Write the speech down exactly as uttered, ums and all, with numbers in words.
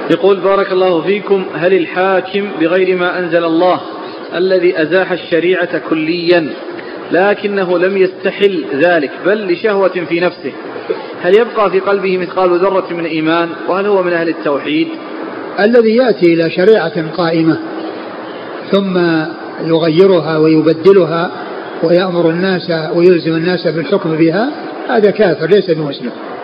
يقول بارك الله فيكم: هل الحاكم بغير ما أنزل الله الذي أزاح الشريعة كليا لكنه لم يستحل ذلك بل لشهوة في نفسه، هل يبقى في قلبه مثقال ذرة من إيمان؟ وهل هو من أهل التوحيد؟ الذي يأتي إلى شريعة قائمة ثم يغيرها ويبدلها ويأمر الناس ويلزم الناس بالحكم بها، هذا كافر ليس بمسلم.